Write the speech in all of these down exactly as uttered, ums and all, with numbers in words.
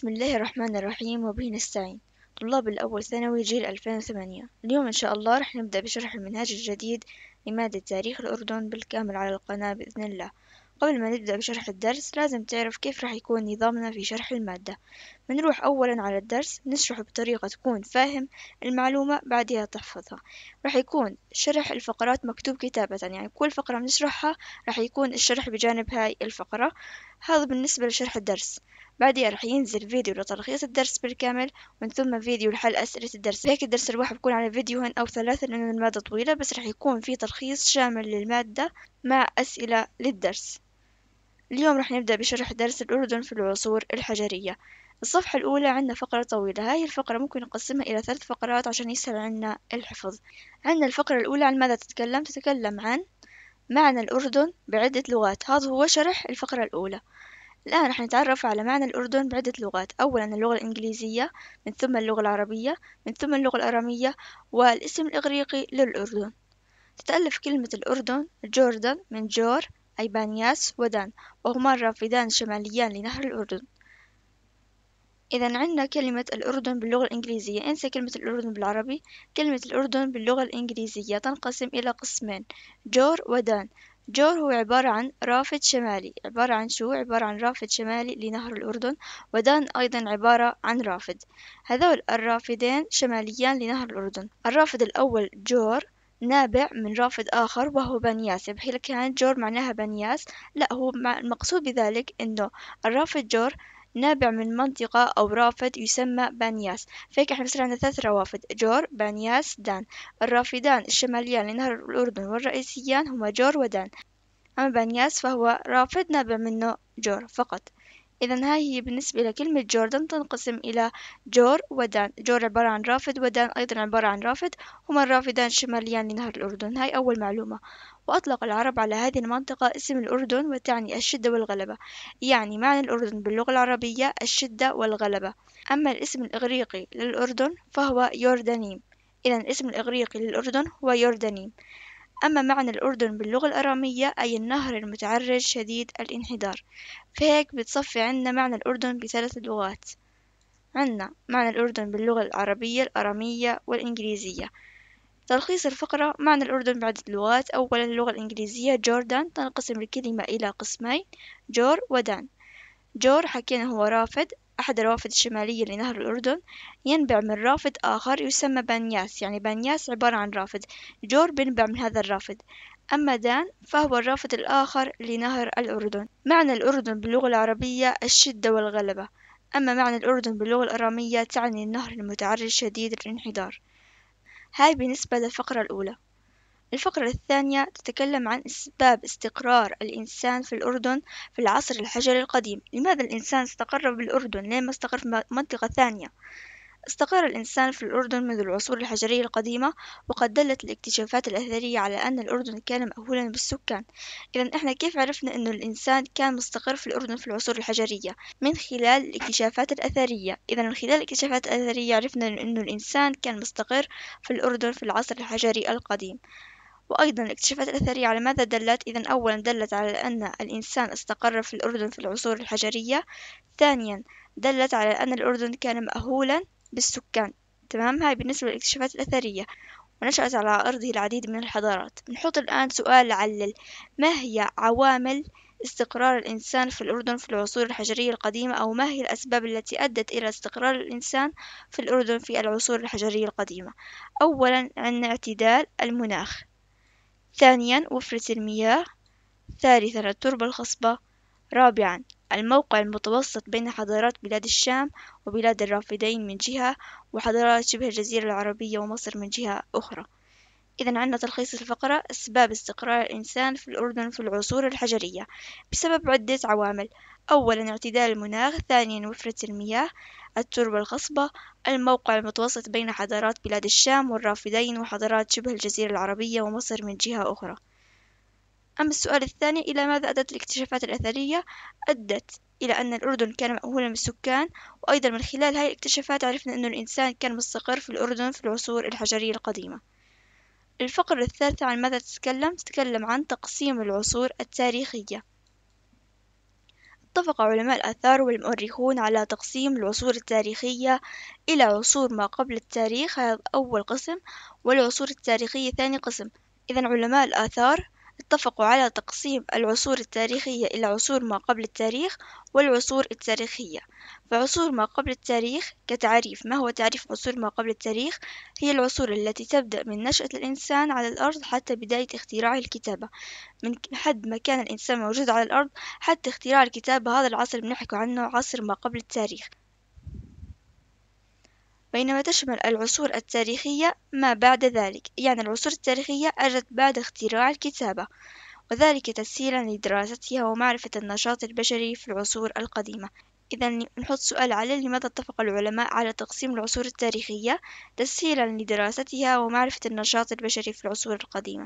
بسم الله الرحمن الرحيم وبه نستعين. طلاب الأول ثانوي جيل ألفين وثمانية، اليوم إن شاء الله رح نبدأ بشرح المنهاج الجديد لمادة تاريخ الأردن بالكامل على القناة بإذن الله. قبل ما نبدأ بشرح الدرس لازم تعرف كيف رح يكون نظامنا في شرح المادة. بنروح أولا على الدرس نشرحه بطريقة تكون فاهم المعلومة بعدها تحفظها. رح يكون شرح الفقرات مكتوب كتابة، يعني كل فقرة بنشرحها رح يكون الشرح بجانب هاي الفقرة. هذا بالنسبة لشرح الدرس. بعدها رح ينزل فيديو لتلخيص الدرس بالكامل، ومن ثم فيديو لحل أسئلة الدرس. هيك الدرس الواحد بيكون على فيديوهين أو ثلاثة لأن المادة طويلة، بس رح يكون في تلخيص شامل للمادة مع أسئلة للدرس. اليوم رح نبدأ بشرح درس الأردن في العصور الحجرية. الصفحة الأولى عندنا فقرة طويلة، هاي الفقرة ممكن نقسمها إلى ثلاث فقرات عشان يسهل عنا الحفظ. عندنا الفقرة الأولى عن ماذا تتكلم؟ تتكلم عن معنى الأردن بعدة لغات، هذا هو شرح الفقرة الأولى. الآن رح نتعرف على معنى الأردن بعدة لغات، أولا اللغة الإنجليزية، من ثم اللغة العربية، من ثم اللغة الأرامية، والاسم الإغريقي للأردن. تتألف كلمة الأردن جوردن من جور أي بانياس ودان، وهما الرافدان الشماليان لنهر الأردن. إذا عندنا كلمة الأردن باللغة الإنجليزية، انسى كلمة الأردن بالعربي. كلمة الأردن باللغة الإنجليزية تنقسم إلى قسمين، جور ودان. جور هو عبارة عن رافد شمالي، عبارة عن شو؟ عبارة عن رافد شمالي لنهر الأردن. ودان أيضا عبارة عن رافد. هذول الرافدين شماليان لنهر الأردن. الرافد الأول جور نابع من رافد آخر وهو بنياس، بحيث كانت جور معناها بنياس، لا، هو المقصود بذلك إنه الرافد جور نابع من منطقة أو رافد يسمى بانياس. فهيك احنا بصير عندنا ثلاث روافد، جور بانياس دان. الرافدان الشماليان لنهر الأردن والرئيسيان هما جور ودان. أما بانياس فهو رافد نابع منه جور فقط. إذا هاي هي بالنسبة لكلمة جوردن، تنقسم إلى جور ودان. جور عبارة عن رافد، ودان أيضا عبارة عن رافد، هما الرافدان الشماليان لنهر الأردن. هاي أول معلومة. وأطلق العرب على هذه المنطقة اسم الأردن وتعني الشدة والغلبة، يعني معنى الأردن باللغة العربية الشدة والغلبة. أما الاسم الإغريقي للأردن فهو يوردانيم. إذا الاسم الإغريقي للأردن هو يوردانيم. أما معنى الأردن باللغة الأرامية أي النهر المتعرج شديد الانحدار. فهيك بتصفي عنا معنى الأردن بثلاث لغات. عنا معنى الأردن باللغة العربية الأرامية والإنجليزية. تلخيص الفقرة: معنى الأردن بعدة لغات. أولا اللغة الإنجليزية جوردان، تنقسم الكلمة إلى قسمين، جور ودان. جور حكينا هو رافد، أحد الروافد الشمالية لنهر الأردن، ينبع من رافد آخر يسمى بانياس، يعني بانياس عبارة عن رافد، جور بينبع من هذا الرافد. أما دان فهو الرافد الآخر لنهر الأردن. معنى الأردن باللغة العربية الشدة والغلبة. أما معنى الأردن باللغة الأرامية تعني النهر المتعرج شديد الانحدار. هاي بالنسبة للفقرة الأولى. الفقرة الثانية تتكلم عن أسباب استقرار الإنسان في الأردن في العصر الحجري القديم. لماذا الإنسان استقر بالأردن؟ ليه ما استقر في منطقة ثانية؟ استقر الإنسان في الأردن منذ العصور الحجرية القديمة، وقد دلت الاكتشافات الأثرية على أن الأردن كان مأهولا بالسكان. إذا إحنا كيف عرفنا أنه الإنسان كان مستقر في الأردن في العصور الحجرية؟ من خلال الاكتشافات الأثرية. إذا من خلال الاكتشافات الأثرية عرفنا أنه الإنسان كان مستقر في الأردن في العصر الحجري القديم. وأيضا الاكتشافات الأثرية على ماذا دلت؟ إذا أولا دلت على أن الإنسان استقر في الأردن في العصور الحجرية. ثانيا دلت على أن الأردن كان مأهولا بالسكان. تمام، هاي بالنسبة للاكتشافات الأثرية. ونشأت على أرضه العديد من الحضارات. نحط الآن سؤال علل: ما هي عوامل استقرار الإنسان في الأردن في العصور الحجرية القديمة، أو ما هي الأسباب التي أدت إلى استقرار الإنسان في الأردن في العصور الحجرية القديمة؟ أولا عندنا اعتدال المناخ. ثانيا وفرة المياه. ثالثا التربة الخصبة. رابعا الموقع المتوسط بين حضارات بلاد الشام وبلاد الرافدين من جهة، وحضارات شبه الجزيرة العربية ومصر من جهة أخرى. إذا عندنا تلخيص الفقرة: أسباب استقرار الإنسان في الأردن في العصور الحجرية بسبب عدة عوامل. أولا اعتدال المناخ. ثانيا وفرة المياه. التربة الخصبة. الموقع المتوسط بين حضارات بلاد الشام والرافدين وحضارات شبه الجزيرة العربية ومصر من جهة أخرى. أما السؤال الثاني: إلى ماذا أدت الاكتشافات الأثرية؟ أدت إلى أن الأردن كان مأهولا بالسكان، وأيضا من خلال هذه الاكتشافات عرفنا أن الإنسان كان مستقر في الأردن في العصور الحجرية القديمة. الفقرة الثالثة عن ماذا تتكلم؟ تتكلم عن تقسيم العصور التاريخية. اتفق علماء الآثار والمؤرخون على تقسيم العصور التاريخية إلى عصور ما قبل التاريخ، هذا أول قسم، والعصور التاريخية ثاني قسم. إذا علماء الآثار اتفقوا على تقسيم العصور التاريخية إلى عصور ما قبل التاريخ والعصور التاريخية. فعصور ما قبل التاريخ كتعريف، ما هو تعريف عصور ما قبل التاريخ؟ هي العصور التي تبدأ من نشأة الإنسان على الأرض حتى بداية اختراع الكتابة، من حد ما كان الإنسان موجود على الأرض حتى اختراع الكتابة، هذا العصر بنحكي عنه عصر ما قبل التاريخ. بينما تشمل العصور التاريخية ما بعد ذلك، يعني العصور التاريخية أجت بعد اختراع الكتابة، وذلك تسهيلا لدراستها ومعرفة النشاط البشري في العصور القديمة. إذا نحط سؤال عليه: لماذا اتفق العلماء على تقسيم العصور التاريخية؟ تسهيلا لدراستها ومعرفة النشاط البشري في العصور القديمة.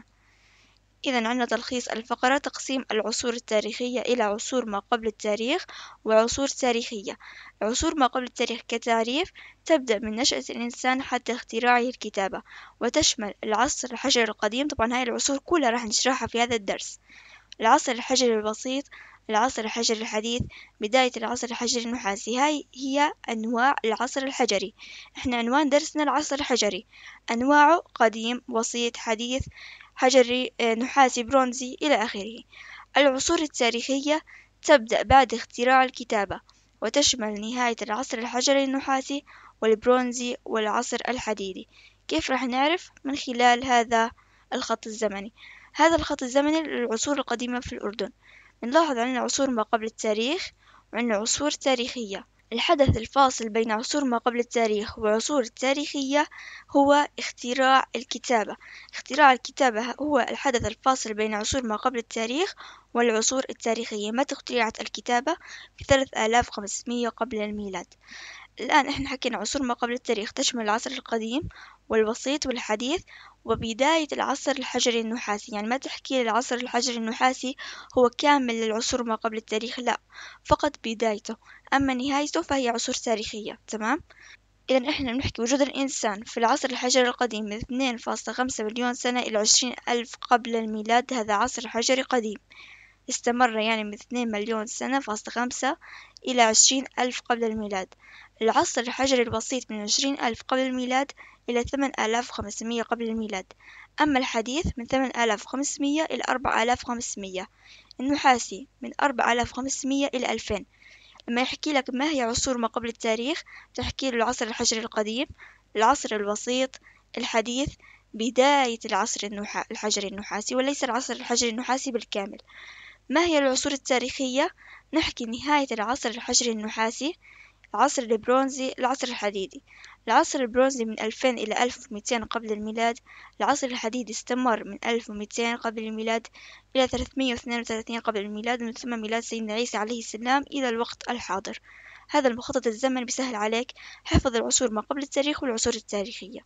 إذا عندنا تلخيص الفقرة: تقسيم العصور التاريخية إلى عصور ما قبل التاريخ وعصور تاريخية. عصور ما قبل التاريخ كتعريف تبدأ من نشأة الإنسان حتى اختراعه الكتابة، وتشمل العصر الحجري القديم، طبعا هاي العصور كلها راح نشرحها في هذا الدرس. العصر الحجري البسيط، العصر الحجري الحديث، بداية العصر الحجري النحاسي. هاي هي أنواع العصر الحجري. احنا عنوان درسنا العصر الحجري، أنواعه قديم، بسيط، حديث، حجري، نحاسي، برونزي، إلى آخره. العصور التاريخية تبدأ بعد اختراع الكتابة، وتشمل نهاية العصر الحجري النحاسي والبرونزي والعصر الحديدي. كيف راح نعرف؟ من خلال هذا الخط الزمني. هذا الخط الزمني للعصور القديمة في الأردن. نلاحظ عندنا عصور ما قبل التاريخ وعندنا عصور تاريخية. الحدث الفاصل بين عصور ما قبل التاريخ وعصور التاريخية هو اختراع الكتابة. اختراع الكتابة هو الحدث الفاصل بين عصور ما قبل التاريخ والعصور التاريخية. متى اخترعت الكتابة؟ في ثلاثة آلاف وخمسمائة قبل الميلاد. الآن إحنا حكينا عصور ما قبل التاريخ تشمل العصر القديم والبسيط والحديث وبداية العصر الحجري النحاسي. يعني ما تحكي العصر الحجري النحاسي هو كامل للعصور ما قبل التاريخ، لا، فقط بدايته، أما نهايته فهي عصور تاريخية. تمام؟ إذا إحنا بنحكي وجود الإنسان في العصر الحجري القديم من اثنين فاصلة خمسة مليون سنة إلى عشرين ألف قبل الميلاد، هذا عصر حجري قديم استمر يعني من اثنين مليون سنة فاصلة خمسة إلى عشرين ألف قبل الميلاد. العصر الحجري البسيط من عشرين ألف قبل الميلاد إلى ثمانية آلاف وخمسمائة قبل الميلاد. أما الحديث من ثمانية آلاف وخمسمائة إلى أربعة آلاف وخمسمائة. النحاسي من أربعة آلاف وخمسمائة إلى ألفين. لما يحكي لك ما هي عصور ما قبل التاريخ، تحكي له العصر الحجري القديم، العصر الوسيط، الحديث، بداية العصر النحا... الحجري النحاسي، وليس العصر الحجري النحاسي بالكامل. ما هي العصور التاريخية؟ نحكي نهاية العصر الحجري النحاسي، العصر البرونزي، العصر الحديدي. العصر البرونزي من ألفين إلى ألف ومئتين قبل الميلاد. العصر الحديدي استمر من ألف ومئتين قبل الميلاد إلى ثلاثمائة واثنين وثلاثين قبل الميلاد، من ثم ميلاد سيدنا عيسى عليه السلام إلى الوقت الحاضر. هذا المخطط الزمني بيسهل عليك حفظ العصور ما قبل التاريخ والعصور التاريخية.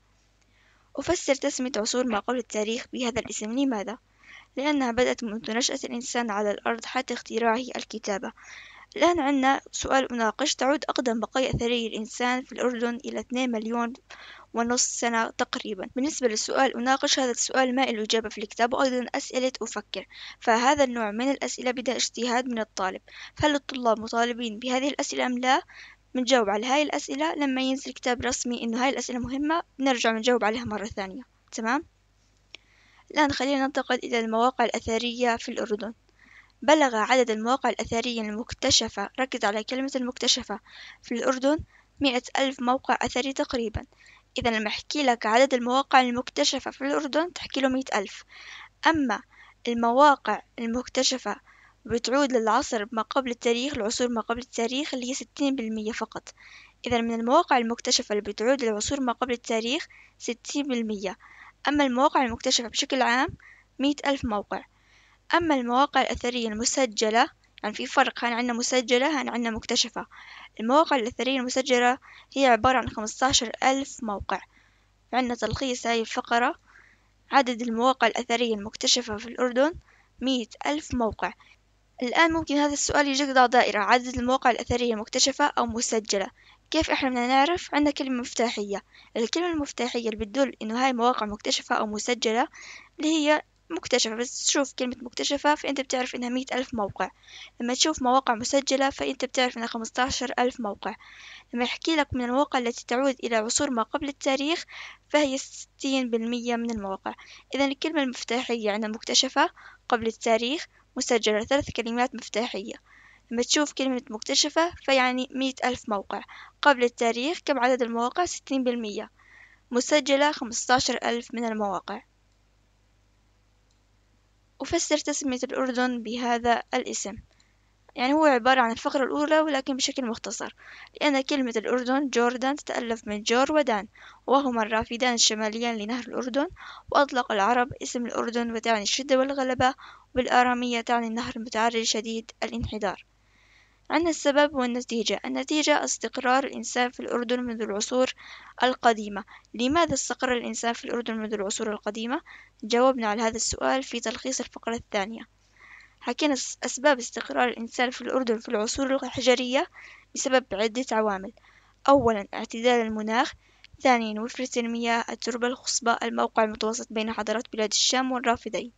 أفسر تسمية عصور ما قبل التاريخ بهذا الاسم. لماذا؟ لأنها بدأت منذ نشأة الإنسان على الأرض حتى اختراعه الكتابة. الآن عندنا سؤال مناقش: تعود أقدم بقايا أثرية الإنسان في الأردن إلى اثنين مليون ونص سنة تقريبا. بالنسبة للسؤال أناقش، هذا السؤال ما له إجابة في الكتاب، وأيضا أسئلة أفكر، فهذا النوع من الأسئلة بدها اجتهاد من الطالب. هل الطلاب مطالبين بهذه الأسئلة أم لا؟ بنجاوب على هاي الأسئلة لما ينزل كتاب رسمي إنه هاي الأسئلة مهمة، بنرجع بنجاوب عليها مرة ثانية. تمام؟ الآن خلينا ننتقل إلى المواقع الأثرية في الأردن. بلغ عدد المواقع الأثرية المكتشفة، ركز على كلمة المكتشفة، في الأردن مئة ألف موقع أثري تقريبا. إذا لما أحكي لك عدد المواقع المكتشفة في الأردن تحكي له مئة ألف. أما المواقع المكتشفة بتعود للعصر ما قبل التاريخ، العصور ما قبل التاريخ، اللي هي ستين بالمية فقط. إذا من المواقع المكتشفة اللي بتعود للعصور ما قبل التاريخ ستين بالمية. أما المواقع المكتشفة بشكل عام مئة ألف موقع. أما المواقع الأثرية المسجلة، يعني في فرق، هان عندنا مسجلة، هان عندنا مكتشفة. المواقع الأثرية المسجلة هي عبارة عن خمسة عشر ألف موقع. عندنا تلخيص هاي الفقرة: عدد المواقع الأثرية المكتشفة في الأردن مئة ألف موقع. الآن ممكن هذا السؤال يجي ضع دائرة: عدد المواقع الأثرية مكتشفة أو مسجلة. كيف إحنا بدنا نعرف؟ عندنا كلمة مفتاحية. الكلمة المفتاحية اللي بتدل إنه هاي مواقع مكتشفة أو مسجلة اللي هي مكتشفة، بس تشوف كلمة مكتشفة فأنت بتعرف إنها مية ألف موقع. لما تشوف مواقع مسجلة فأنت بتعرف إنها خمستاشر ألف موقع. لما يحكي لك من المواقع التي تعود إلى عصور ما قبل التاريخ فهي ستين بالمية من المواقع. إذا الكلمة المفتاحية عندنا مكتشفة، قبل التاريخ، مسجلة، ثلاث كلمات مفتاحية. لما تشوف كلمة مكتشفة فيعني مية ألف موقع، قبل التاريخ كم عدد المواقع؟ ستين بالمية، مسجلة خمستاشر ألف من المواقع. أفسر تسمية الأردن بهذا الاسم، يعني هو عبارة عن الفقرة الأولى ولكن بشكل مختصر، لأن كلمة الأردن جوردان تتألف من جور ودان، وهما الرافدان الشماليان لنهر الأردن. وأطلق العرب اسم الأردن وتعني الشدة والغلبة، وبالآرامية تعني النهر المتعرج شديد الانحدار. عندنا السبب والنتيجة. النتيجة استقرار الإنسان في الأردن منذ العصور القديمة. لماذا استقر الإنسان في الأردن منذ العصور القديمة؟ جاوبنا على هذا السؤال في تلخيص الفقرة الثانية. حكينا أسباب استقرار الإنسان في الأردن في العصور الحجرية بسبب عدة عوامل. أولا اعتدال المناخ، ثانيا وفرة المياه، التربة الخصبة، الموقع المتوسط بين حضارات بلاد الشام والرافدين.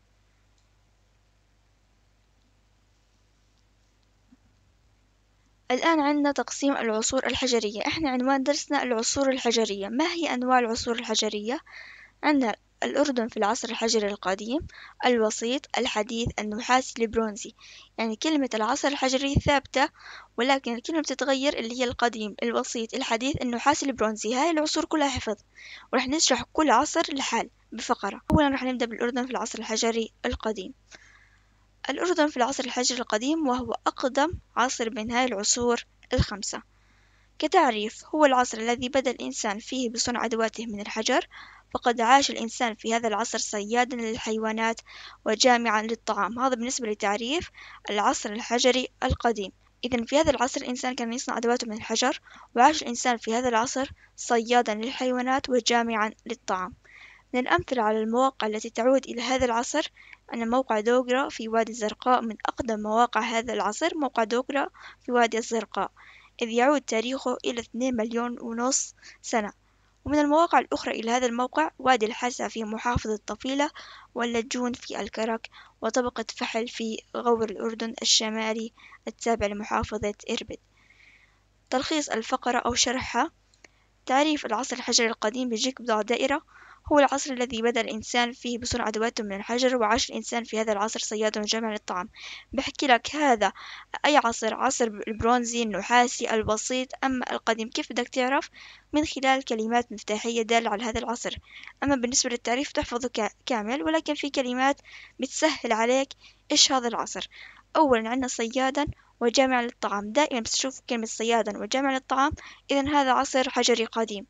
الآن عندنا تقسيم العصور الحجرية. احنا عنوان درسنا العصور الحجرية. ما هي أنواع العصور الحجرية؟ عندنا الأردن في العصر الحجري القديم، الوسيط، الحديث، النحاسي، البرونزي. يعني كلمة العصر الحجري ثابتة، ولكن الكلمة بتتغير، اللي هي القديم، الوسيط، الحديث، النحاسي، البرونزي. هاي العصور كلها حفظ، ورح نشرح كل عصر لحال بفقرة. أولا رح نبدأ بالأردن في العصر الحجري القديم. الأردن في العصر الحجري القديم وهو أقدم عصر من هاي العصور الخمسة. كتعريف: هو العصر الذي بدأ الإنسان فيه بصنع أدواته من الحجر، فقد عاش الإنسان في هذا العصر صيادا للحيوانات وجامعا للطعام. هذا بالنسبة لتعريف العصر الحجري القديم. إذن في هذا العصر الإنسان كان يصنع أدواته من الحجر، وعاش الإنسان في هذا العصر صيادا للحيوانات وجامعا للطعام. من الأمثلة على المواقع التي تعود إلى هذا العصر أن موقع دوغرا في وادي الزرقاء من أقدم مواقع هذا العصر. موقع دوغرا في وادي الزرقاء إذ يعود تاريخه إلى اثنين مليون ونص سنة. ومن المواقع الأخرى إلى هذا الموقع وادي الحسا في محافظة طفيلة، واللجون في الكرك، وطبقة فحل في غور الأردن الشمالي التابع لمحافظة إربد. تلخيص الفقرة أو شرحها: تعريف العصر الحجري القديم بيجيك بضع دائرة. هو العصر الذي بدأ الإنسان فيه بصنع أدواته من الحجر، وعاش الإنسان في هذا العصر صيادا وجمع للطعام. بحكي لك هذا أي عصر؟ عصر البرونزي، النحاسي، الوسيط. أما القديم كيف بدك تعرف؟ من خلال كلمات مفتاحية دالة على هذا العصر. أما بالنسبة للتعريف تحفظه كامل، ولكن في كلمات بتسهل عليك إيش هذا العصر. أولا عندنا صيادا وجامع للطعام. دائما بتشوف كلمة صيادا وجامع للطعام، إذن هذا عصر حجري قديم.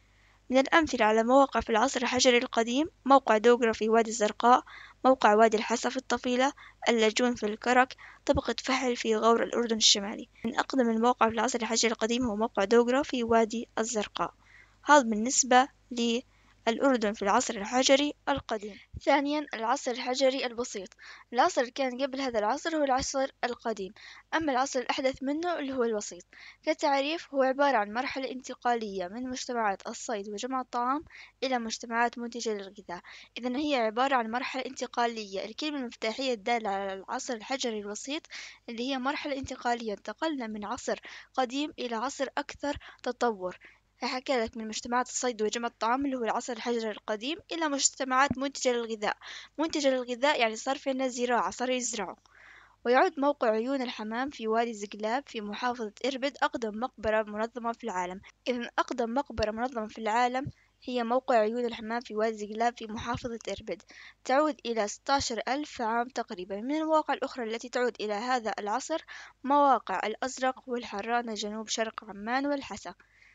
من الأمثلة على مواقع في العصر الحجري القديم: موقع دوغرا في وادي الزرقاء، موقع وادي الحسا في الطفيلة، اللجون في الكرك، طبقة فحل في غور الأردن الشمالي. من أقدم المواقع في العصر الحجري القديم هو موقع دوغرا في وادي الزرقاء. هذا بالنسبة للأردن في العصر الحجري القديم. ثانيا العصر الحجري البسيط. العصر اللي كان قبل هذا العصر هو العصر القديم، أما العصر الأحدث منه اللي هو الوسيط. كتعريف: هو عبارة عن مرحلة انتقالية من مجتمعات الصيد وجمع الطعام إلى مجتمعات منتجة للغذاء. إذن هي عبارة عن مرحلة انتقالية. الكلمة المفتاحية الدالة على العصر الحجري الوسيط اللي هي مرحلة انتقالية، انتقلنا من عصر قديم إلى عصر أكثر تطور. حكى لك من مجتمعات الصيد وجمع الطعام اللي هو العصر الحجري القديم إلى مجتمعات منتجة للغذاء. منتجة للغذاء يعني صار في الناس زراعة، صاروا يزرعوا. ويعد موقع عيون الحمام في وادي زقلاب في محافظة إربد أقدم مقبرة منظمة في العالم. إذن أقدم مقبرة منظمة في العالم هي موقع عيون الحمام في وادي زقلاب في محافظة إربد، تعود إلى ستة عشر ألف عام تقريبا. من المواقع الأخرى التي تعود إلى هذا العصر مواقع الأزرق والحرانة جنوب شرق عمان والحسا.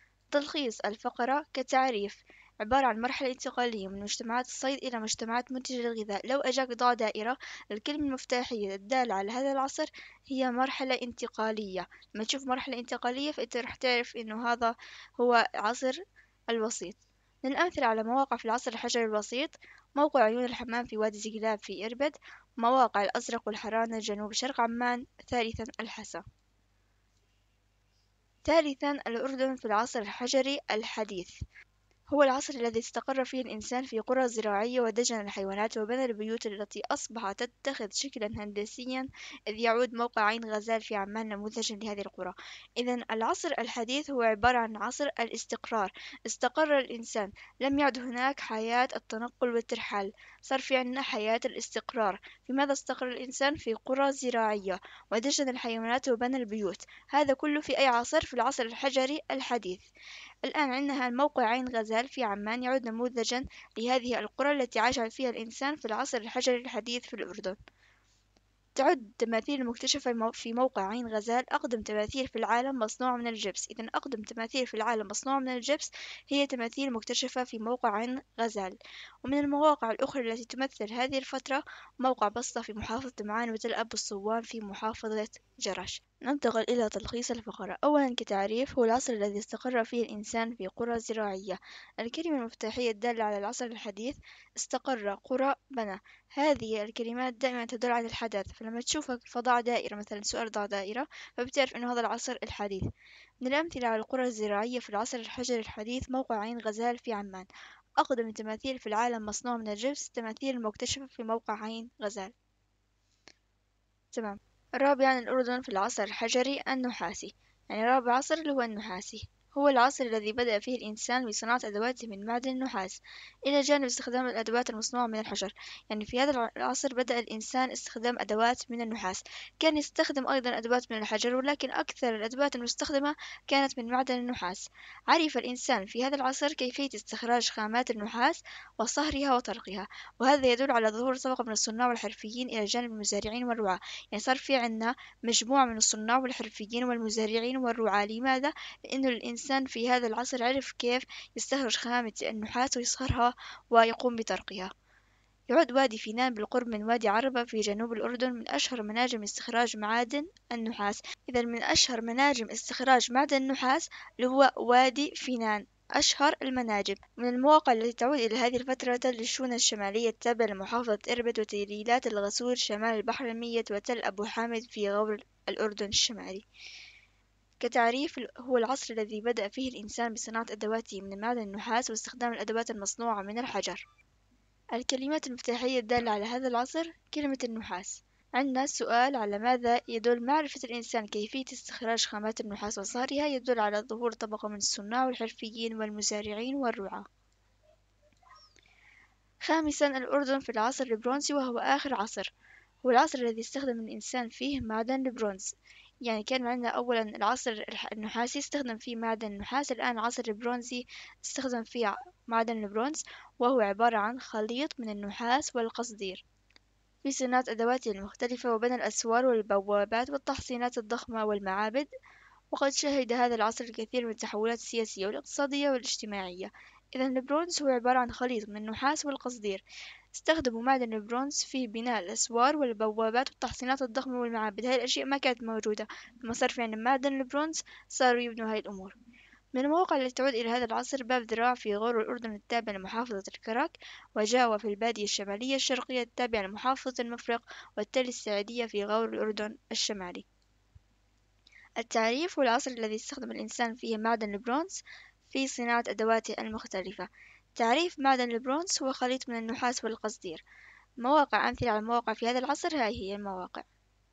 تلخيص الفقرة كتعريف: عبارة عن مرحلة انتقالية من مجتمعات الصيد إلى مجتمعات منتجة للغذاء. لو أجاك ضع دائرة، الكلمة المفتاحية الدالة على هذا العصر هي مرحلة انتقالية. لما تشوف مرحلة انتقالية فأنت رح تعرف إنه هذا هو عصر الوسيط. من الأمثلة على مواقع في العصر الحجري الوسيط: موقع عيون الحمام في وادي زقلاب في إربد، مواقع الأزرق والحرانة جنوب شرق عمان، ثالثا الحسا. ثالثا الأردن في العصر الحجري الحديث. هو العصر الذي استقر فيه الإنسان في قرى زراعية ودجن الحيوانات وبنى البيوت التي أصبحت تتخذ شكلا هندسيا، إذ يعود موقع عين غزال في عمان نموذجا لهذه القرى. إذن العصر الحديث هو عبارة عن عصر الاستقرار. استقر الإنسان، لم يعد هناك حياة التنقل والترحال، صار في عنا حياة الاستقرار. في ماذا استقر الإنسان؟ في قرى زراعية ودجن الحيوانات وبنى البيوت. هذا كله في أي عصر؟ في العصر الحجري الحديث. الآن عندنا موقع عين غزال في عمان يعد نموذجا لهذه القرى التي عاش فيها الإنسان في العصر الحجري الحديث في الأردن. تعد تماثيل المكتشفة في موقع عين غزال أقدم تماثيل في العالم مصنوعة من الجبس. إذن أقدم تماثيل في العالم مصنوعة من الجبس هي تماثيل مكتشفة في موقع عين غزال. ومن المواقع الأخرى التي تمثل هذه الفترة موقع بسطة في محافظة معان وتل أبو الصوان في محافظة جرش. ننتقل إلى تلخيص الفقرة. أولا كتعريف، هو العصر الذي استقر فيه الإنسان في قرى زراعية. الكلمة المفتاحية الدالة على العصر الحديث: استقر، قرى، بنى. هذه الكلمات دائما تدل على الحدث، فلما تشوفك فضاء دائرة مثلا سؤال ضع دائرة فبتعرف أنه هذا العصر الحديث. من الأمثلة على القرى الزراعية في العصر الحجري الحديث موقع عين غزال في عمان. أقدم التماثيل في العالم مصنوعة من الجبس، التماثيل المكتشفة في موقع عين غزال. تمام. رابعا الأردن في العصر الحجري النحاسي. يعني رابع عصر اللي هو النحاسي، هو العصر الذي بدأ فيه الإنسان بصناعة أدواته من معدن النحاس إلى جانب استخدام الأدوات المصنوعة من الحجر. يعني في هذا العصر بدأ الإنسان استخدام أدوات من النحاس. كان يستخدم أيضا أدوات من الحجر، ولكن أكثر الأدوات المستخدمة كانت من معدن النحاس. عرف الإنسان في هذا العصر كيفية استخراج خامات النحاس وصهرها وطرقها، وهذا يدل على ظهور طبقة من الصناع والحرفيين إلى جانب المزارعين والرعاة. يعني صار في عنا مجموعة من الصناع والحرفيين والمزارعين والرعاة. لماذا؟ لأنه الإنسان في هذا العصر عرف كيف يستخرج خامة النحاس ويصهرها ويقوم بطرقها. يعد وادي فينان بالقرب من وادي عربة في جنوب الأردن من أشهر مناجم استخراج معادن النحاس. إذا من أشهر مناجم استخراج معدن النحاس اللي هو وادي فينان، أشهر المناجم. من المواقع التي تعود إلى هذه الفترة تل الشونة الشمالية التابعة لمحافظة إربد وتليلات الغسول شمال البحر الميت وتل أبو حامد في غور الأردن الشمالي. كتعريف، هو العصر الذي بدأ فيه الإنسان بصناعة أدواته من معدن النحاس واستخدام الأدوات المصنوعة من الحجر. الكلمات المفتاحية الدالة على هذا العصر: كلمة النحاس. عندنا سؤال على ماذا يدل معرفة الإنسان كيفية استخراج خامات النحاس وصهرها، يدل على ظهور طبقة من الصناع والحرفيين والمزارعين والرعاة. خامسا الأردن في العصر البرونزي وهو آخر عصر، هو العصر الذي استخدم الإنسان فيه معدن البرونز. يعني كان عندنا أولا العصر النحاسي استخدم فيه معدن النحاس، الآن العصر البرونزي استخدم فيه معدن البرونز، وهو عبارة عن خليط من النحاس والقصدير في صناعة أدواته المختلفة، وبنى الأسوار والبوابات والتحصينات الضخمة والمعابد. وقد شهد هذا العصر الكثير من التحولات السياسية والاقتصادية والاجتماعية. إذا البرونز هو عبارة عن خليط من النحاس والقصدير. استخدموا معدن البرونز في بناء الأسوار والبوابات والتحصينات الضخمة والمعابد. هذه الأشياء ما كانت موجودة، لما صار في عندنا معدن البرونز صاروا يبنوا هاي الأمور. من المواقع التي تعود إلى هذا العصر باب ذراع في غور الأردن التابع لمحافظة الكرك، وجاوة في البادية الشمالية الشرقية التابعة لمحافظة المفرق، والتل السعيدية في غور الأردن الشمالي. التعريف، هو العصر الذي استخدم الإنسان فيه معدن البرونز في صناعة أدواته المختلفة. تعريف معدن البرونز: هو خليط من النحاس والقصدير. مواقع، أمثلة على المواقع في هذا العصر، هاي هي المواقع.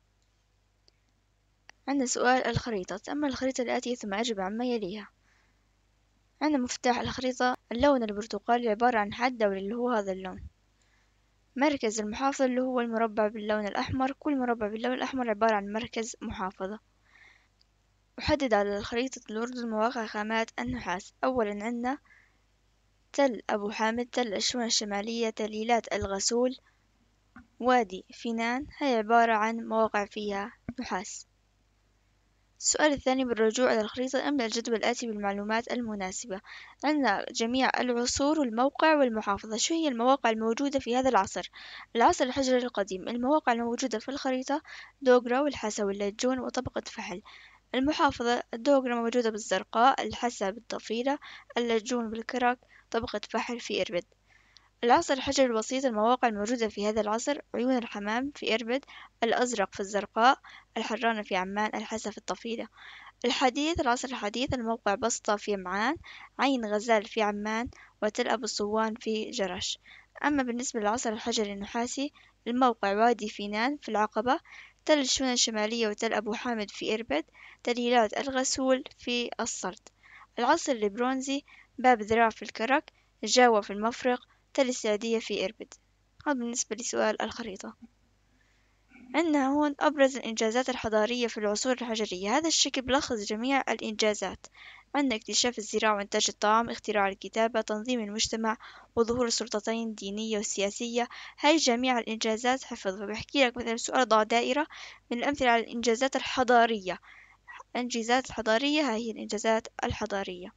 عندنا سؤال الخريطة. تأمل الخريطة الآتية ثم أجب عما يليها. عندنا مفتاح الخريطة: اللون البرتقالي عبارة عن حد دوري اللي هو هذا اللون. مركز المحافظة اللي هو المربع باللون الأحمر، كل مربع باللون الأحمر عبارة عن مركز محافظة. أحدد على خريطة الأردن مواقع خامات النحاس. أولا عندنا تل أبو حامد، تل الشونة الشمالية، تليلات الغسول، وادي فينان، هي عبارة عن مواقع فيها نحاس. السؤال الثاني: بالرجوع إلى الخريطة املأ الجدول الآتي بالمعلومات المناسبة. عندنا جميع العصور والموقع والمحافظة. شو هي المواقع الموجودة في هذا العصر؟ العصر الحجري القديم. المواقع الموجودة في الخريطة: دوغرا والحسا واللجون وطبقة فحل. المحافظة: الدوغرا موجودة بالزرقاء، الحسا بالطفيلة، اللجون بالكرك، طبقة فحل في إربد. العصر الحجري الوسيط. المواقع الموجودة في هذا العصر: عيون الحمام في إربد، الأزرق في الزرقاء، الحرانة في عمان، الحسا في الطفيلة. الحديث العصر الحديث الموقع بسطة في معان، عين غزال في عمان، وتل أبو صوان في جرش. أما بالنسبة للعصر الحجري النحاسي الموقع وادي فينان في العقبة، تل الشونة الشمالية وتل أبو حامد في إربد، تليلات الغسول في الصرد. العصر البرونزي باب ذراع في الكرك، جاوة في المفرق، تل السعدية في إربد. هذا بالنسبة لسؤال الخريطة. عندنا هون أبرز الإنجازات الحضارية في العصور الحجرية. هذا الشكل بلخص جميع الإنجازات. عندنا اكتشاف الزراعة وإنتاج الطعام، اختراع الكتابة، تنظيم المجتمع، وظهور السلطتين الدينية والسياسية. هاي جميع الإنجازات حفظ. فبحكي لك مثلا سؤال ضع دائرة من الأمثلة على الإنجازات الحضارية. الإنجازات الحضارية هاي هي الإنجازات الحضارية.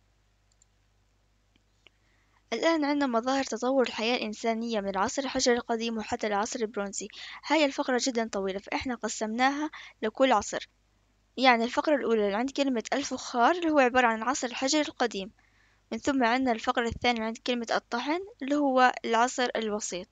الآن عندنا مظاهر تطور الحياة الإنسانية من العصر الحجري القديم وحتى العصر البرونزي. هاي الفقرة جدا طويلة فإحنا قسمناها لكل عصر. يعني الفقرة الأولى اللي عند كلمة الفخار اللي هو عبارة عن العصر الحجري القديم. من ثم عندنا الفقرة الثانية اللي عند كلمة الطحن اللي هو العصر الوسيط.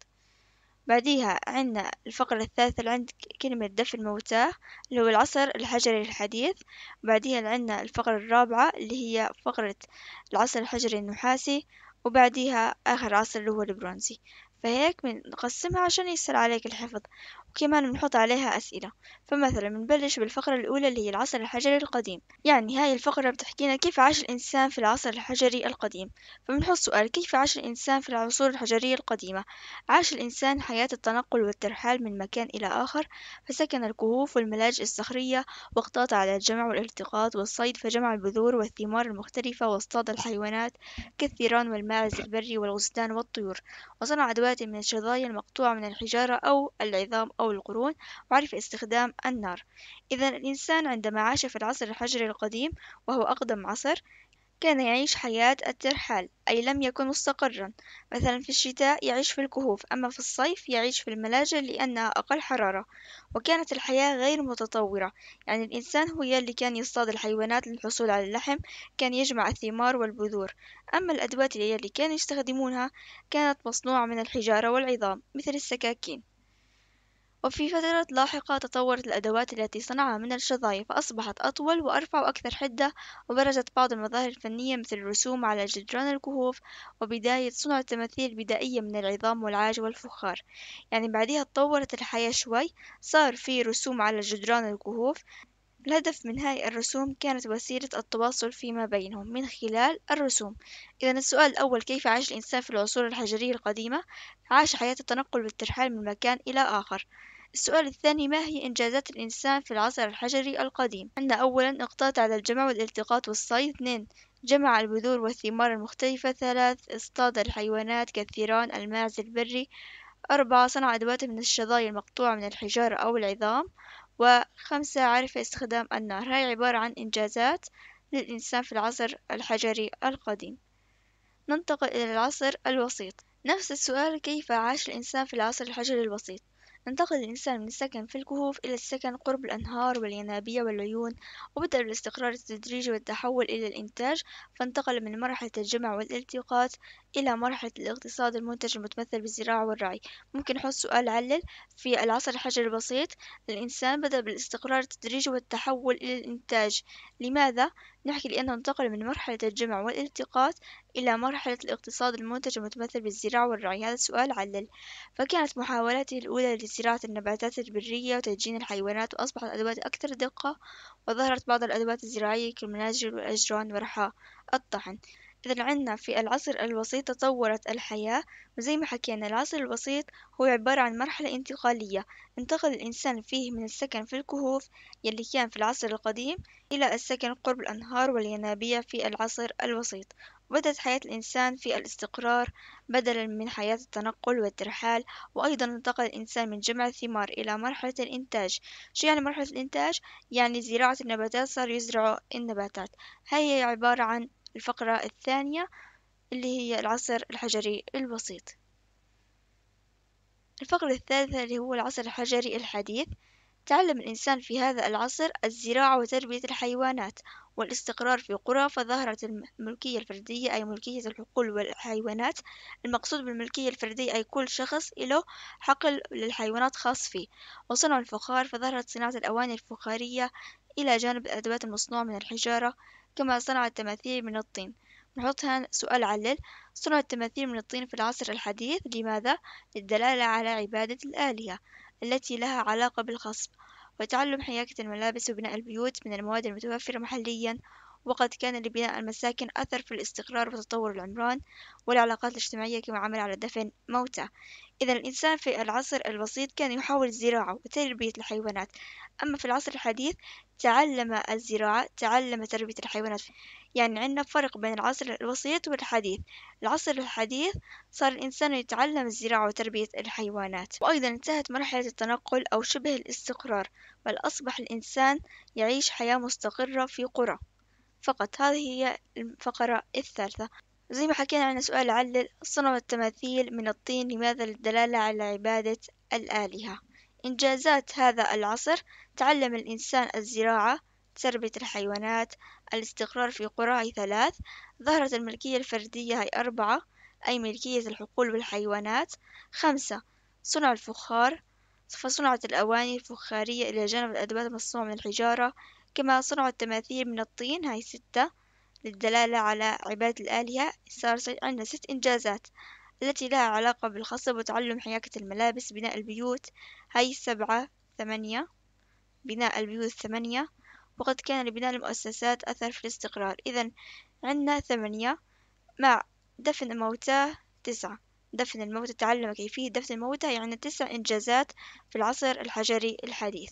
بعديها عندنا الفقرة الثالثة اللي عند كلمة دفن الموتى اللي هو العصر الحجري الحديث. وبعديها عندنا الفقرة الرابعة اللي هي فقرة العصر الحجري النحاسي. وبعديها آخر عصر اللي هو البرونزي. فهيك بنقسمها عشان يسهل عليك الحفظ، وكمان بنحط عليها أسئلة. فمثلا بنبلش بالفقرة الأولى اللي هي العصر الحجري القديم. يعني هاي الفقرة بتحكينا كيف عاش الإنسان في العصر الحجري القديم. فبنحط سؤال: كيف عاش الإنسان في العصور الحجرية القديمة؟ عاش الإنسان حياة التنقل والترحال من مكان إلى آخر، فسكن الكهوف والملاجئ الصخرية، واقتاط على الجمع والالتقاط والصيد، فجمع البذور والثمار المختلفة، واصطاد الحيوانات كالثيران والماعز البري والغزلان والطيور، وصنع أدوات من الشظايا المقطوعة من الحجارة أو العظام أو القرون، وعرف استخدام النار. إذا الإنسان عندما عاش في العصر الحجري القديم وهو أقدم عصر كان يعيش حياة الترحال، أي لم يكن مستقرا. مثلا في الشتاء يعيش في الكهوف، أما في الصيف يعيش في الملاجئ لأنها أقل حرارة. وكانت الحياة غير متطورة، يعني الإنسان هو يلي كان يصطاد الحيوانات للحصول على اللحم، كان يجمع الثمار والبذور. أما الأدوات اللي يلي كانوا يستخدمونها كانت مصنوعة من الحجارة والعظام مثل السكاكين. وفي فترات لاحقة تطورت الأدوات التي صنعها من الشظايا فأصبحت أطول وأرفع وأكثر حدة، وبرزت بعض المظاهر الفنية مثل الرسوم على جدران الكهوف، وبداية صنع التماثيل البدائية من العظام والعاج والفخار. يعني بعدها تطورت الحياة شوي، صار في رسوم على جدران الكهوف. الهدف من هاي الرسوم كانت وسيلة التواصل فيما بينهم من خلال الرسوم. إذا السؤال الأول: كيف عاش الإنسان في العصور الحجرية القديمة؟ عاش حياة التنقل والترحال من مكان إلى آخر. السؤال الثاني: ما هي إنجازات الإنسان في العصر الحجري القديم؟ عندنا أولا اقتات على الجمع والالتقاط والصيد. اثنين جمع البذور والثمار المختلفة. ثلاث اصطاد الحيوانات كالثيران الماعز البري. أربعة صنع أدوات من الشظايا المقطوعة من الحجارة أو العظام. وخمسة عرف استخدام النار. هاي عبارة عن إنجازات للإنسان في العصر الحجري القديم. ننتقل إلى العصر الوسيط. نفس السؤال: كيف عاش الإنسان في العصر الحجري الوسيط؟ انتقل الإنسان من السكن في الكهوف إلى السكن قرب الأنهار والينابيع والعيون، وبدأ بالاستقرار التدريجي والتحول إلى الإنتاج. فانتقل من مرحلة الجمع والالتقاط إلى مرحلة الاقتصاد المنتج المتمثل بالزراعة والرعي. ممكن نحط سؤال علل: في العصر الحجري البسيط الإنسان بدأ بالاستقرار التدريجي والتحول إلى الإنتاج. لماذا؟ نحكي لأنه انتقل من مرحلة الجمع والالتقاط إلى مرحلة الاقتصاد المنتج المتمثل بالزراعة والرعي. هذا السؤال علل. فكانت محاولاته الأولى لزراعة النباتات البرية وتدجين الحيوانات، وأصبحت الأدوات أكثر دقة، وظهرت بعض الأدوات الزراعية كالمناجل والأجران ورحى الطحن. إذا عندنا في العصر الوسيط تطورت الحياة، وزي ما حكينا العصر الوسيط هو عبارة عن مرحلة انتقالية انتقل الإنسان فيه من السكن في الكهوف يلي كان في العصر القديم إلى السكن قرب الأنهار والينابيع في العصر الوسيط. بدأت حياة الإنسان في الاستقرار بدلا من حياة التنقل والترحال. وأيضا انتقل الإنسان من جمع الثمار إلى مرحلة الإنتاج. شو يعني مرحلة الإنتاج؟ يعني زراعة النباتات، صار يزرعوا النباتات. هاي عبارة عن الفقرة الثانية اللي هي العصر الحجري الوسيط. الفقرة الثالثة اللي هو العصر الحجري الحديث. تعلم الإنسان في هذا العصر الزراعة وتربية الحيوانات والاستقرار في قرى، فظهرت الملكية الفردية أي ملكية الحقول والحيوانات. المقصود بالملكية الفردية أي كل شخص له حقل للحيوانات خاص فيه. وصنع الفخار، فظهرت صناعة الأواني الفخارية إلى جانب الأدوات المصنوعة من الحجارة كما صنع التماثيل من الطين. نحط هنا سؤال علل: صنع التماثيل من الطين في العصر الحديث لماذا؟ للدلالة على عبادة الآلهة التي لها علاقة بالخصب وتعلم حياكة الملابس وبناء البيوت من المواد المتوفرة محليا. وقد كان لبناء المساكن أثر في الاستقرار وتطور العمران والعلاقات الاجتماعية كما عمل على دفن موتى. إذا الإنسان في العصر البسيط كان يحاول الزراعة وتربية الحيوانات، أما في العصر الحديث تعلم الزراعة، تعلم تربية الحيوانات. يعني عندنا فرق بين العصر البسيط والحديث. العصر الحديث صار الإنسان يتعلم الزراعة وتربية الحيوانات، وأيضا انتهت مرحلة التنقل أو شبه الاستقرار، بل أصبح الإنسان يعيش حياة مستقرة في قرى فقط. هذه هي الفقرة الثالثة. زي ما حكينا عن سؤال علل: صنع التماثيل من الطين لماذا؟ للدلالة على عبادة الآلهة. إنجازات هذا العصر: تعلم الإنسان الزراعة، تربية الحيوانات، الاستقرار في قرى هي ثلاث، ظهرت الملكية الفردية هي أربعة أي ملكية الحقول والحيوانات. خمسة، صنع الفخار، فصنعت الأواني الفخارية إلى جانب الأدوات المصنوعة من الحجارة. كما صنع التماثيل من الطين هاي ستة للدلالة على عبادة الآلهة. صار عندنا ست إنجازات التي لها علاقة بالخصب وتعلم حياكة الملابس، بناء البيوت هاي سبعة. ثمانية، بناء البيوت ثمانية. وقد كان لبناء المؤسسات أثر في الاستقرار. إذا عندنا ثمانية مع دفن الموتى تسعة، دفن الموتى، تعلم كيفية دفن الموتى، يعني تسع إنجازات في العصر الحجري الحديث.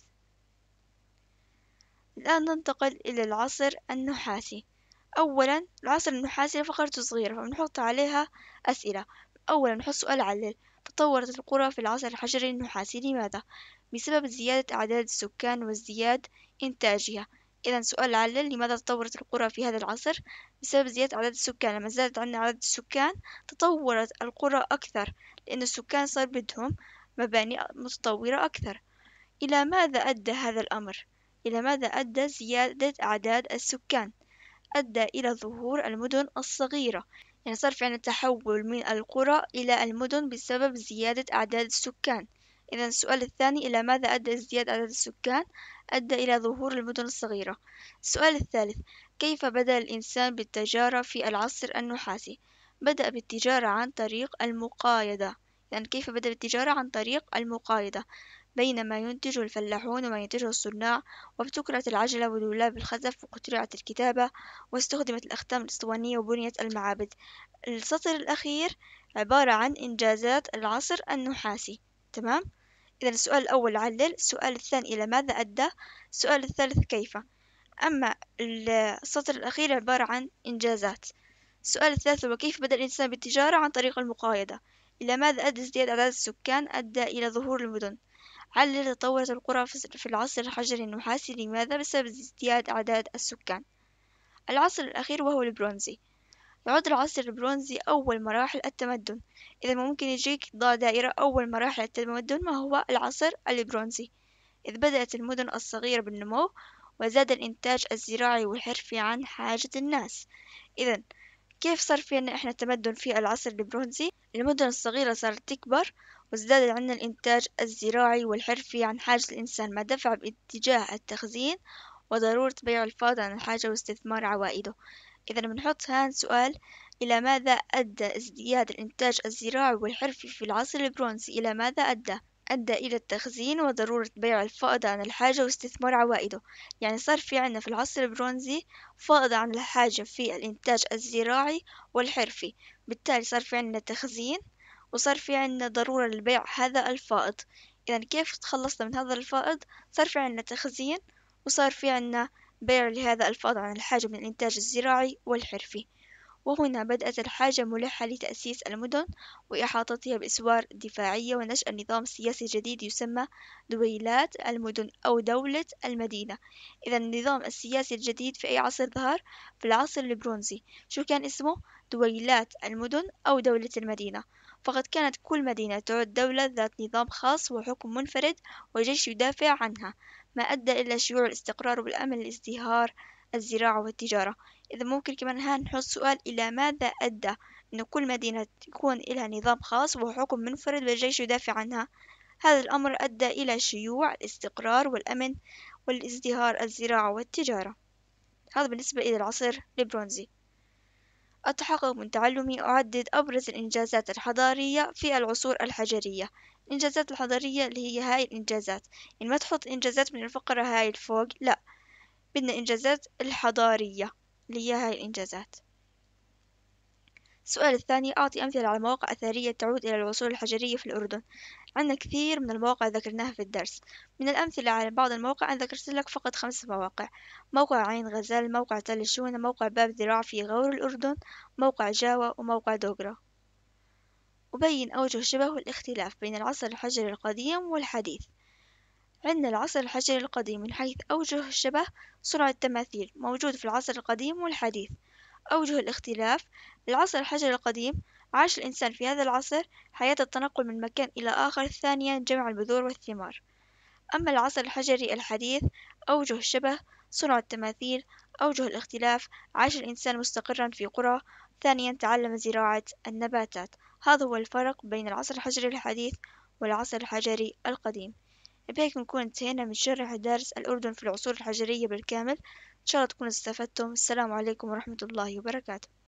الآن ننتقل إلى العصر النحاسي. أولا العصر النحاسي فقرته صغيرة فبنحط عليها أسئلة. أولا نحط سؤال علل: تطورت القرى في العصر الحجري النحاسي لماذا؟ بسبب زيادة أعداد السكان وازدياد إنتاجها. إذا سؤال علل: لماذا تطورت القرى في هذا العصر؟ بسبب زيادة أعداد السكان. لما زادت عندنا عدد السكان تطورت القرى أكثر، لأن السكان صار بدهم مباني متطورة أكثر. إلى ماذا أدى هذا الأمر؟ إلى ماذا أدى زيادة أعداد السكان؟ أدى إلى ظهور المدن الصغيرة، يعني صار في عنا تحول من القرى إلى المدن بسبب زيادة أعداد السكان. إذا السؤال الثاني: إلى ماذا أدى زيادة أعداد السكان؟ أدى إلى ظهور المدن الصغيرة. السؤال الثالث: كيف بدأ الإنسان بالتجارة في العصر النحاسي؟ بدأ بالتجارة عن طريق المقايضة. يعني كيف بدأ بالتجارة؟ عن طريق المقايضة بين ما ينتجه الفلاحون وما ينتجه الصناع، وابتكرت العجلة ودولاب الخزف واخترعت الكتابة واستخدمت الأختام الأسطوانية وبنيت المعابد. السطر الأخير عبارة عن إنجازات العصر النحاسي. تمام؟ إذا السؤال الأول علل، السؤال الثاني إلى ماذا أدى، السؤال الثالث كيف. أما السطر الأخير عبارة عن إنجازات. السؤال الثالث هو كيف بدأ الإنسان بالتجارة؟ عن طريق المقايضة. إلى ماذا أدى ازدياد أعداد السكان؟ أدى إلى ظهور المدن. علل: تطورت القرى في العصر الحجري النحاسي لماذا؟ بسبب ازدياد أعداد السكان. العصر الأخير وهو البرونزي. يعد العصر البرونزي أول مراحل التمدن. إذا ممكن يجيك ضع دائرة أول مراحل التمدن. ما هو العصر البرونزي؟ إذ بدأت المدن الصغيرة بالنمو وزاد الإنتاج الزراعي والحرفي عن حاجة الناس. إذا كيف صار فينا إحنا التمدن في العصر البرونزي؟ المدن الصغيرة صارت تكبر وازداد عندنا الإنتاج الزراعي والحرفي عن حاجة الإنسان، ما دفع باتجاه التخزين وضرورة بيع الفائض عن الحاجة واستثمار عوائده. إذا بنحط هان سؤال: إلى ماذا أدى ازدياد الإنتاج الزراعي والحرفي في العصر البرونزي؟ إلى ماذا أدى؟ أدى إلى التخزين وضرورة بيع الفائض عن الحاجة واستثمار عوائده. يعني صار في عنا في العصر البرونزي فائض عن الحاجة في الإنتاج الزراعي والحرفي، بالتالي صار في عنا تخزين وصار في عنا ضرورة لبيع هذا الفائض. إذا كيف تخلصنا من هذا الفائض؟ صار في عنا تخزين وصار في عنا بيع لهذا الفائض عن الحاجة من الإنتاج الزراعي والحرفي. وهنا بدأت الحاجة ملحة لتأسيس المدن وإحاطتها بأسوار دفاعية ونشأ النظام السياسي الجديد يسمى دويلات المدن أو دولة المدينة. إذا النظام السياسي الجديد في أي عصر ظهر؟ في العصر البرونزي. شو كان اسمه؟ دويلات المدن أو دولة المدينة. فقد كانت كل مدينة تعد دولة ذات نظام خاص وحكم منفرد وجيش يدافع عنها، ما أدى إلى شيوع الاستقرار والأمن لازدهار الزراعة والتجارة. إذا ممكن كمان هان نحط سؤال: إلى ماذا أدى أن كل مدينة يكون لها نظام خاص وحكم منفرد والجيش يدافع عنها؟ هذا الأمر أدى إلى شيوع الاستقرار والأمن والازدهار الزراعة والتجارة. هذا بالنسبة إلى العصر البرونزي. التحقق من تعلمي أعدد أبرز الإنجازات الحضارية في العصور الحجرية. الإنجازات الحضارية اللي هي هاي الإنجازات، يعني ما تحط إنجازات من الفقرة هاي الفوق، لا، بدنا إنجازات الحضارية اللي هي هاي الإنجازات. السؤال الثاني، أعطي أمثلة على مواقع أثرية تعود إلى العصور الحجرية في الأردن. عندنا كثير من المواقع ذكرناها في الدرس. من الأمثلة على بعض المواقع أنا ذكرت لك فقط خمس مواقع: موقع عين غزال، موقع تل الشونة، موقع باب ذراع في غور الأردن، موقع جاوة، وموقع دوغرة. أبين أوجه الشبه والاختلاف بين العصر الحجري القديم والحديث. عندنا العصر الحجري القديم من حيث أوجه الشبه: صنع التماثيل موجود في العصر القديم والحديث. أوجه الاختلاف: العصر الحجري القديم عاش الإنسان في هذا العصر حياة التنقل من مكان إلى آخر، ثانيا جمع البذور والثمار. أما العصر الحجري الحديث: أوجه الشبه: صنع التماثيل. أوجه الاختلاف: عاش الإنسان مستقرا في قرى، ثانيا تعلم زراعة النباتات. هذا هو الفرق بين العصر الحجري الحديث والعصر الحجري القديم. بهيك نكون انتهينا من شرح درس الأردن في العصور الحجرية بالكامل. إن شاء الله تكونوا استفدتم. السلام عليكم ورحمة الله وبركاته.